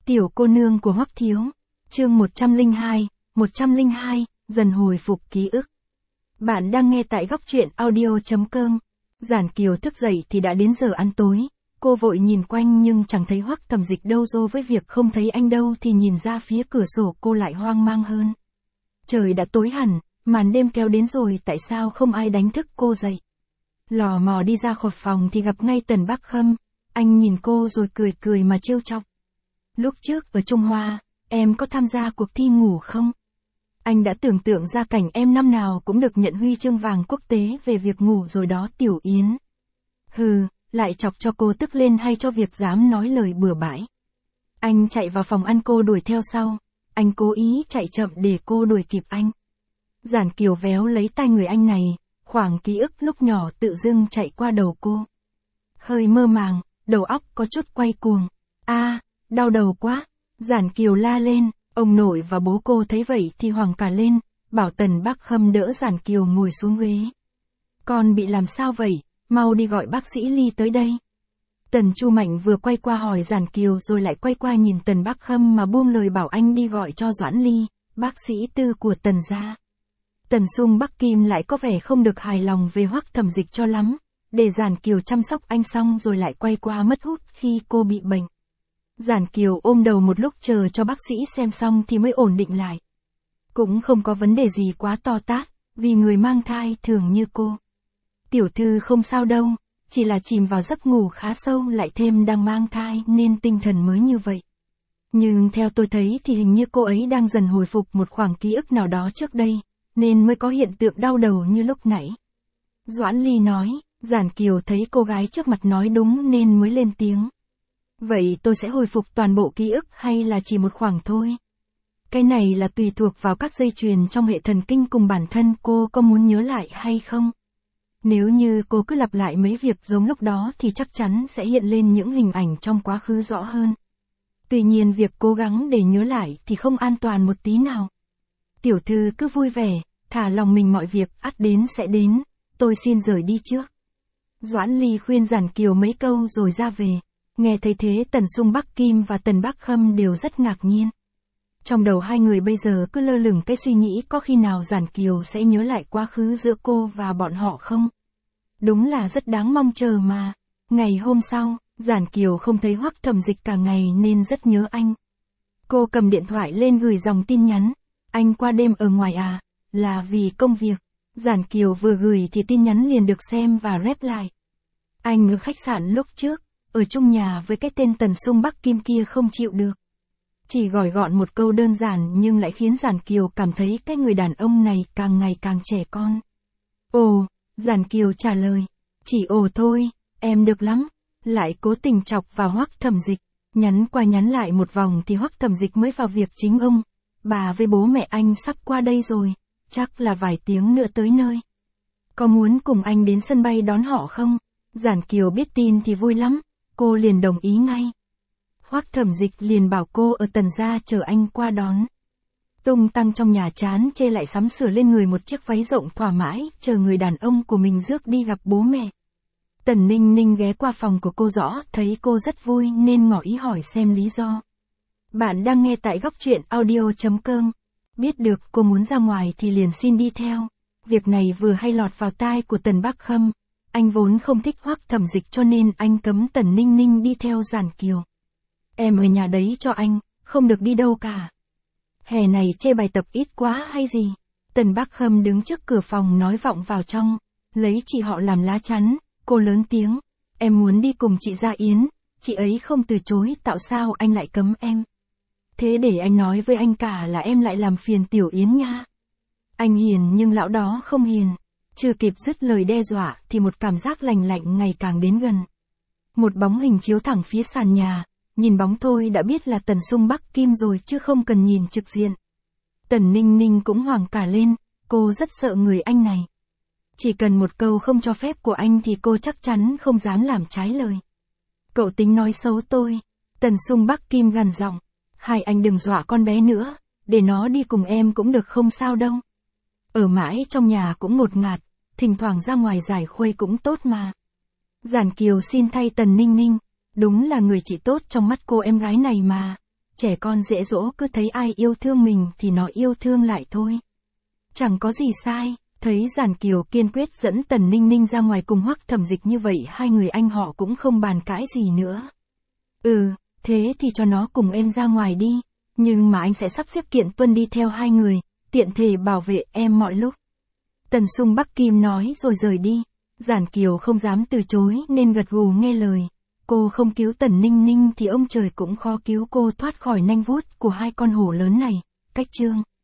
Tiểu cô nương của Hoắc Thiếu. Chương 102, dần hồi phục ký ức. Bạn đang nghe tại góc truyện audio.com. Giản Kiều thức dậy thì đã đến giờ ăn tối. Cô vội nhìn quanh nhưng chẳng thấy Hoắc Thẩm Dịch đâu, rồi với việc không thấy anh đâu thì nhìn ra phía cửa sổ cô lại hoang mang hơn. Trời đã tối hẳn, màn đêm kéo đến rồi, tại sao không ai đánh thức cô dậy? Lò mò đi ra khỏi phòng thì gặp ngay Tần Bắc Khâm. Anh nhìn cô rồi cười cười mà trêu chọc. Lúc trước ở Trung Hoa, em có tham gia cuộc thi ngủ không? Anh đã tưởng tượng ra cảnh em năm nào cũng được nhận huy chương vàng quốc tế về việc ngủ rồi đó Tiểu Yến. Hừ, lại chọc cho cô tức lên hay cho việc dám nói lời bừa bãi. Anh chạy vào phòng ăn, cô đuổi theo sau. Anh cố ý chạy chậm để cô đuổi kịp anh. Giản Kiều véo lấy tay người anh này, khoảng ký ức lúc nhỏ tự dưng chạy qua đầu cô. Hơi mơ màng, đầu óc có chút quay cuồng. Đau đầu quá. Giản Kiều la lên, ông nội và bố cô thấy vậy thì hoảng cả lên, bảo Tần Bắc Khâm đỡ Giản Kiều ngồi xuống ghế. Con bị làm sao vậy, mau đi gọi bác sĩ Ly tới đây. Tần Chu Mạnh vừa quay qua hỏi Giản Kiều rồi lại quay qua nhìn Tần Bắc Khâm mà buông lời bảo anh đi gọi cho Doãn Ly, bác sĩ tư của Tần gia. Tần Sung Bắc Kim lại có vẻ không được hài lòng về Hoắc Thẩm Dịch cho lắm, để Giản Kiều chăm sóc anh xong rồi lại quay qua mất hút khi cô bị bệnh. Giản Kiều ôm đầu một lúc chờ cho bác sĩ xem xong thì mới ổn định lại. Cũng không có vấn đề gì quá to tát, vì người mang thai thường như cô. Tiểu thư không sao đâu, chỉ là chìm vào giấc ngủ khá sâu, lại thêm đang mang thai nên tinh thần mới như vậy. Nhưng theo tôi thấy thì hình như cô ấy đang dần hồi phục một khoảng ký ức nào đó trước đây, nên mới có hiện tượng đau đầu như lúc nãy. Doãn Ly nói. Giản Kiều thấy cô gái trước mặt nói đúng nên mới lên tiếng. Vậy tôi sẽ hồi phục toàn bộ ký ức hay là chỉ một khoảng thôi? Cái này là tùy thuộc vào các dây chuyền trong hệ thần kinh cùng bản thân cô có muốn nhớ lại hay không. Nếu như cô cứ lặp lại mấy việc giống lúc đó thì chắc chắn sẽ hiện lên những hình ảnh trong quá khứ rõ hơn. Tuy nhiên việc cố gắng để nhớ lại thì không an toàn một tí nào. Tiểu thư cứ vui vẻ, thả lòng mình, mọi việc ắt đến sẽ đến, tôi xin rời đi trước. Doãn Ly khuyên Giản Kiều mấy câu rồi ra về. Nghe thấy thế Tần Sung Bắc Kim và Tần Bắc Khâm đều rất ngạc nhiên. Trong đầu hai người bây giờ cứ lơ lửng cái suy nghĩ có khi nào Giản Kiều sẽ nhớ lại quá khứ giữa cô và bọn họ không? Đúng là rất đáng mong chờ mà. Ngày hôm sau, Giản Kiều không thấy Hoắc Thẩm Dịch cả ngày nên rất nhớ anh. Cô cầm điện thoại lên gửi dòng tin nhắn. Anh qua đêm ở ngoài à? Là vì công việc. Giản Kiều vừa gửi thì tin nhắn liền được xem và rep lại. Anh ở khách sạn lúc trước, ở chung nhà với cái tên Tần Sung Bắc Kim kia không chịu được. Chỉ gỏi gọn một câu đơn giản nhưng lại khiến Giản Kiều cảm thấy cái người đàn ông này càng ngày càng trẻ con. Ồ, Giản Kiều trả lời. Chỉ ồ thôi, em được lắm. Lại cố tình chọc vào Hoắc Thẩm Dịch. Nhắn qua nhắn lại một vòng thì Hoắc Thẩm Dịch mới vào việc chính ông. Bà với bố mẹ anh sắp qua đây rồi, chắc là vài tiếng nữa tới nơi. Có muốn cùng anh đến sân bay đón họ không? Giản Kiều biết tin thì vui lắm, cô liền đồng ý ngay. Hoắc Thẩm Dịch liền bảo cô ở Tần gia chờ anh qua đón. Tung tăng trong nhà chán chê lại sắm sửa lên người một chiếc váy rộng thỏa mãi, chờ người đàn ông của mình rước đi gặp bố mẹ. Tần Ninh Ninh ghé qua phòng của cô rõ, thấy cô rất vui nên ngỏ ý hỏi xem lý do. Bạn đang nghe tại góc truyện audio.com. Biết được cô muốn ra ngoài thì liền xin đi theo. Việc này vừa hay lọt vào tai của Tần Bắc Khâm. Anh vốn không thích Hoắc Thẩm Dịch cho nên anh cấm Tần Ninh Ninh đi theo Giản Kiều. Em ở nhà đấy cho anh, không được đi đâu cả. Hè này chê bài tập ít quá hay gì? Tần Bắc Khâm đứng trước cửa phòng nói vọng vào trong, lấy chị họ làm lá chắn, cô lớn tiếng. Em muốn đi cùng chị Gia Yến, chị ấy không từ chối, tại sao anh lại cấm em? Thế để anh nói với anh cả là em lại làm phiền Tiểu Yến nha. Anh hiền nhưng lão đó không hiền. Chưa kịp dứt lời đe dọa thì một cảm giác lành lạnh ngày càng đến gần. Một bóng hình chiếu thẳng phía sàn nhà, nhìn bóng thôi đã biết là Tần Sung Bắc Kim rồi chứ không cần nhìn trực diện. Tần Ninh Ninh cũng hoảng cả lên, cô rất sợ người anh này. Chỉ cần một câu không cho phép của anh thì cô chắc chắn không dám làm trái lời. Cậu tính nói xấu tôi. Tần Sung Bắc Kim gằn giọng. Hai anh đừng dọa con bé nữa, để nó đi cùng em cũng được không sao đâu. Ở mãi trong nhà cũng ngột ngạt, thỉnh thoảng ra ngoài giải khuây cũng tốt mà. Giản Kiều xin thay Tần Ninh Ninh, đúng là người chị tốt trong mắt cô em gái này mà. trẻ con dễ dỗ, cứ thấy ai yêu thương mình thì nó yêu thương lại thôi. Chẳng có gì sai. Thấy Giản Kiều kiên quyết dẫn Tần Ninh Ninh ra ngoài cùng Hoắc Thẩm Dịch như vậy, hai người anh họ cũng không bàn cãi gì nữa. Thế thì cho nó cùng em ra ngoài đi, nhưng mà anh sẽ sắp xếp Kiện Tuân đi theo hai người, tiện thể bảo vệ em mọi lúc. Tần Sung Bắc Kim nói rồi rời đi. Giản Kiều không dám từ chối nên gật gù nghe lời. Cô không cứu Tần Ninh Ninh thì ông trời cũng khó cứu cô thoát khỏi nanh vuốt của hai con hổ lớn này. Cách chương